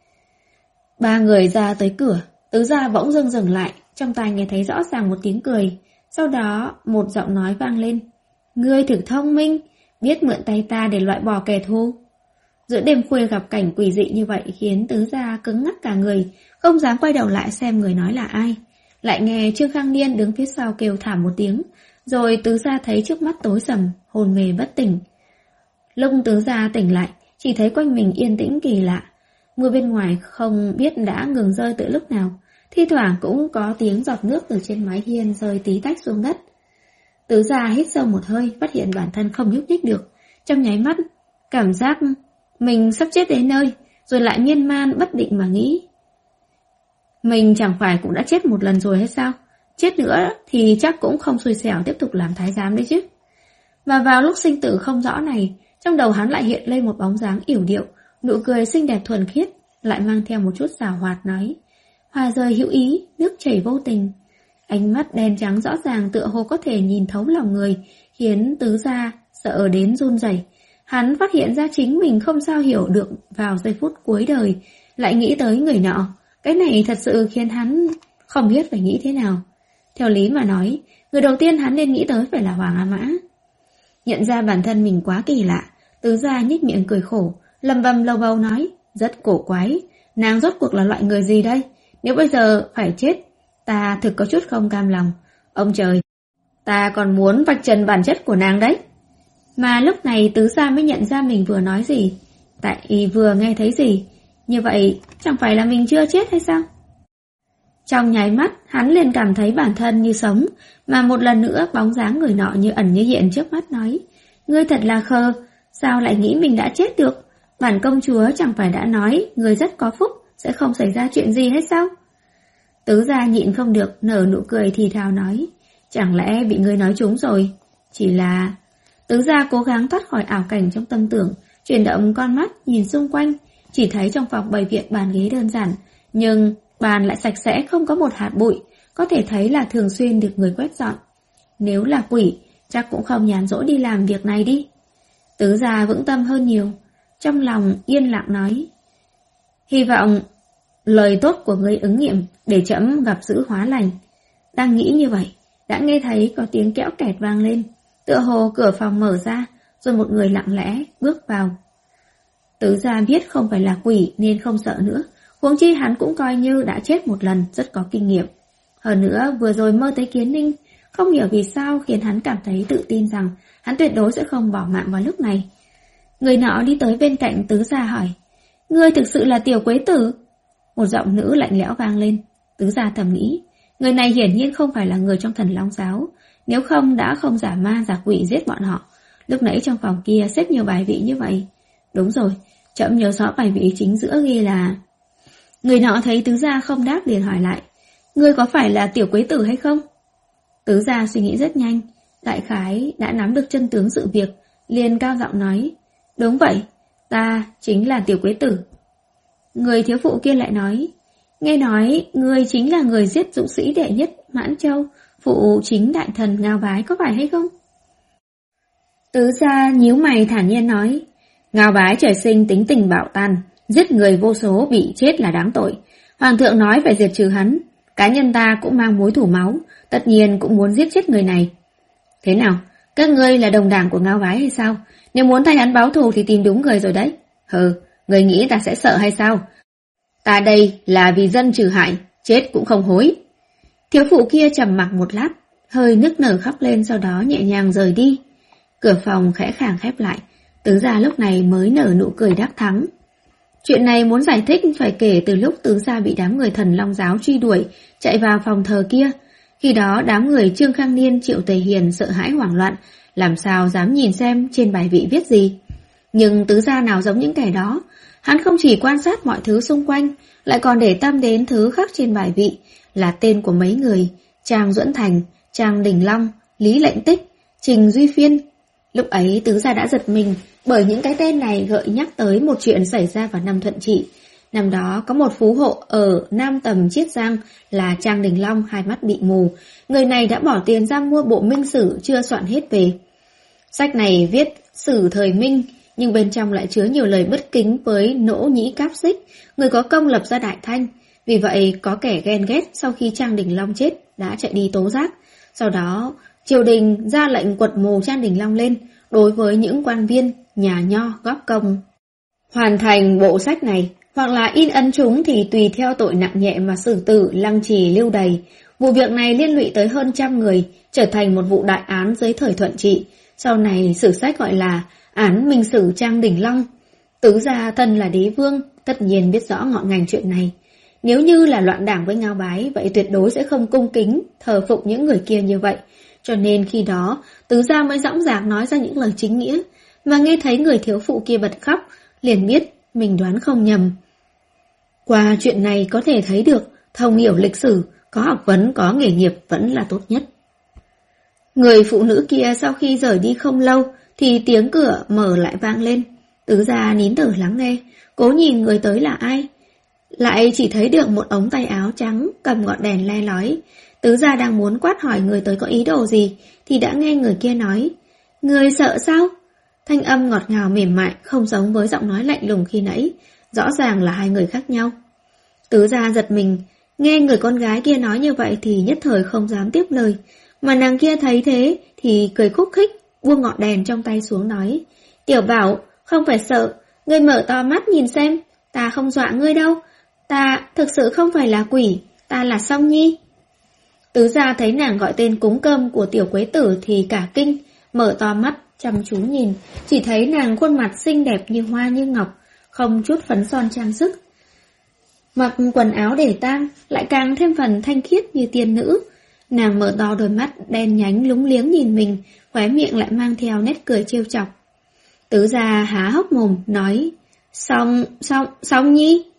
Ba người ra tới cửa, Tứ Gia bỗng dưng dừng lại, trong tai nghe thấy rõ ràng một tiếng cười, sau đó một giọng nói vang lên, ngươi thực thông minh, biết mượn tay ta để loại bỏ kẻ thù. Giữa đêm khuya gặp cảnh quỷ dị như vậy khiến Tứ Gia cứng ngắc cả người, không dám quay đầu lại xem người nói là ai. Lại nghe Trương Khang Niên đứng phía sau kêu thảm một tiếng, rồi Tứ Gia thấy trước mắt tối sầm, hồn mê bất tỉnh. Lúc Tứ Gia tỉnh lại, chỉ thấy quanh mình yên tĩnh kỳ lạ. Mưa bên ngoài không biết đã ngừng rơi từ lúc nào, thi thoảng cũng có tiếng giọt nước từ trên mái hiên rơi tí tách xuống đất. Tứ Gia hít sâu một hơi, phát hiện bản thân không nhúc nhích được. Trong nháy mắt, cảm giác mình sắp chết đến nơi, rồi lại miên man bất định mà nghĩ. Mình chẳng phải cũng đã chết một lần rồi hay sao? Chết nữa thì chắc cũng không xui xẻo tiếp tục làm thái giám đấy chứ. Và vào lúc sinh tử không rõ này, trong đầu hắn lại hiện lên một bóng dáng yểu điệu, nụ cười xinh đẹp thuần khiết, lại mang theo một chút giảo hoạt nói, hoa rơi hữu ý, nước chảy vô tình. Ánh mắt đen trắng rõ ràng tựa hồ có thể nhìn thấu lòng người, khiến Tứ Gia sợ đến run rẩy. Hắn phát hiện ra chính mình không sao hiểu được vào giây phút cuối đời, lại nghĩ tới người nọ. Cái này thật sự khiến hắn không biết phải nghĩ thế nào. Theo lý mà nói, người đầu tiên hắn nên nghĩ tới phải là Hoàng A Mã. Nhận ra bản thân mình quá kỳ lạ, Tứ Gia nhếch miệng cười khổ, lầm bầm lầu bầu nói, rất cổ quái, nàng rốt cuộc là loại người gì đây? Nếu bây giờ phải chết, ta thực có chút không cam lòng. Ông trời, ta còn muốn vạch trần bản chất của nàng đấy. Mà lúc này Tứ Gia mới nhận ra mình vừa nói gì, tại y vừa nghe thấy gì. Như vậy chẳng phải là mình chưa chết hay sao? Trong nháy mắt hắn liền cảm thấy bản thân như sống, mà một lần nữa bóng dáng người nọ như ẩn như hiện trước mắt nói, ngươi thật là khờ, sao lại nghĩ mình đã chết được? Bản công chúa chẳng phải đã nói ngươi rất có phúc, sẽ không xảy ra chuyện gì hay sao? Tứ Gia nhịn không được, nở nụ cười thì thào nói, chẳng lẽ bị ngươi nói trúng rồi? Chỉ là... Tứ Gia cố gắng thoát khỏi ảo cảnh trong tâm tưởng, chuyển động con mắt nhìn xung quanh, chỉ thấy trong phòng bày biện bàn ghế đơn giản, nhưng bàn lại sạch sẽ không có một hạt bụi, có thể thấy là thường xuyên được người quét dọn. Nếu là quỷ, chắc cũng không nhàn rỗi đi làm việc này đi. Tứ Gia vững tâm hơn nhiều, trong lòng yên lặng nói, hy vọng lời tốt của ngươi ứng nghiệm để trẫm gặp dữ hóa lành. Đang nghĩ như vậy, đã nghe thấy có tiếng kẽo kẹt vang lên. tựa hồ cửa phòng mở ra, rồi một người lặng lẽ bước vào. Tứ gia biết không phải là quỷ nên không sợ nữa, huống chi hắn cũng coi như đã chết một lần, rất có kinh nghiệm. Hơn nữa vừa rồi mơ thấy Kiến Ninh, không hiểu vì sao khiến hắn cảm thấy tự tin rằng hắn tuyệt đối sẽ không bỏ mạng vào lúc này. Người nọ đi tới bên cạnh tứ gia hỏi, ngươi thực sự là Tiểu Quế Tử? Một giọng nữ lạnh lẽo vang lên. Tứ gia thầm nghĩ, người này hiển nhiên không phải là người trong Thần Long giáo, nếu không đã không giả ma giả quỷ giết bọn họ. Lúc nãy trong phòng kia xếp nhiều bài vị như vậy. Đúng rồi, trẫm nhớ rõ bài vị chính giữa ghi là... Người nọ thấy tứ gia không đáp liền hỏi lại, ngươi có phải là Tiểu Quế Tử hay không? Tứ gia suy nghĩ rất nhanh, đại khái đã nắm được chân tướng sự việc, liền cao giọng nói, đúng vậy, ta chính là Tiểu Quế Tử. Người thiếu phụ kia lại nói, nghe nói ngươi chính là người giết dũng sĩ đệ nhất Mãn Châu, phụ chính đại thần Ngao Bái, có phải hay không? Tứ gia nhíu mày thản nhiên nói, Ngao Bái trời sinh tính tình bạo tàn, giết người vô số, bị chết là đáng tội. Hoàng thượng nói phải diệt trừ hắn, cá nhân ta cũng mang mối thù máu, tất nhiên cũng muốn giết chết người này. Thế nào, các ngươi là đồng đảng của Ngao Bái hay sao? Nếu muốn thay hắn báo thù thì tìm đúng người rồi đấy. Hừ, người nghĩ ta sẽ sợ hay sao? Ta đây là vì dân trừ hại, chết cũng không hối. Thiếu phụ kia trầm mặc một lát, hơi nức nở khóc lên, sau đó nhẹ nhàng rời đi. Cửa phòng khẽ khàng khép lại, tứ gia lúc này mới nở nụ cười đắc thắng. Chuyện này muốn giải thích phải kể từ lúc tứ gia bị đám người Thần Long giáo truy đuổi, chạy vào phòng thờ kia. Khi đó đám người Trương Khang Niên, Triệu Tề Hiền sợ hãi hoảng loạn, làm sao dám nhìn xem trên bài vị viết gì. Nhưng tứ gia nào giống những kẻ đó, hắn không chỉ quan sát mọi thứ xung quanh, lại còn để tâm đến thứ khác trên bài vị, là tên của mấy người, Trang Duẫn Thành, Trang Đình Long, Lý Lệnh Tích, Trình Duy Phiên. Lúc ấy tứ gia đã giật mình, bởi những cái tên này gợi nhắc tới một chuyện xảy ra vào năm Thuận Trị. Năm đó có một phú hộ ở Nam Tầm Chiết Giang là Trang Đình Long, hai mắt bị mù. Người này đã bỏ tiền ra mua bộ Minh Sử chưa soạn hết về. Sách này viết sử thời Minh, nhưng bên trong lại chứa nhiều lời bất kính với Nỗ Nhĩ Cáp Xích, người có công lập ra Đại Thanh. Vì vậy có kẻ ghen ghét sau khi Trang Đình Long chết đã chạy đi tố giác. Sau đó triều đình ra lệnh quật mồ Trang Đình Long lên đối với những quan viên, nhà nho góp công hoàn thành bộ sách này, hoặc là in ấn chúng thì tùy theo tội nặng nhẹ mà xử tử, lăng trì lưu đày. Vụ việc này liên lụy tới hơn trăm người, trở thành một vụ đại án dưới thời Thuận Trị. Sau này sử sách gọi là án Minh Sử Trang Đình Long. Tứ gia thân là đế vương, tất nhiên biết rõ ngọn ngành chuyện này. Nếu như là loạn đảng với Ngao Bái, vậy tuyệt đối sẽ không cung kính thờ phụng những người kia như vậy. Cho nên khi đó, tứ gia mới dõng dạc nói ra những lời chính nghĩa, mà nghe thấy người thiếu phụ kia bật khóc, liền biết mình đoán không nhầm. Qua chuyện này có thể thấy được, thông hiểu lịch sử, có học vấn, có nghề nghiệp vẫn là tốt nhất. Người phụ nữ kia sau khi rời đi không lâu, thì tiếng cửa mở lại vang lên. Tứ gia nín thở lắng nghe, cố nhìn người tới là ai. Lại chỉ thấy được một ống tay áo trắng cầm ngọn đèn le lói. Tứ gia đang muốn quát hỏi người tới có ý đồ gì, thì đã nghe người kia nói, người sợ sao? Thanh âm ngọt ngào mềm mại, không giống với giọng nói lạnh lùng khi nãy, rõ ràng là hai người khác nhau. Tứ gia giật mình, nghe người con gái kia nói như vậy thì nhất thời không dám tiếp lời, mà nàng kia thấy thế thì cười khúc khích, buông ngọn đèn trong tay xuống nói, Tiểu Bảo, không phải sợ, ngươi mở to mắt nhìn xem, ta không dọa ngươi đâu, ta thực sự không phải là quỷ, ta là Song Nhi. Tứ gia thấy nàng gọi tên cúng cơm của Tiểu Quế Tử thì cả kinh, mở to mắt, chăm chú nhìn, chỉ thấy nàng khuôn mặt xinh đẹp như hoa như ngọc, không chút phấn son trang sức. Mặc quần áo để tang, lại càng thêm phần thanh khiết như tiên nữ. Nàng mở to đôi mắt đen nhánh lúng liếng nhìn mình, khóe miệng lại mang theo nét cười trêu chọc. Tứ gia há hốc mồm, nói, Song, Song, Song Nhi?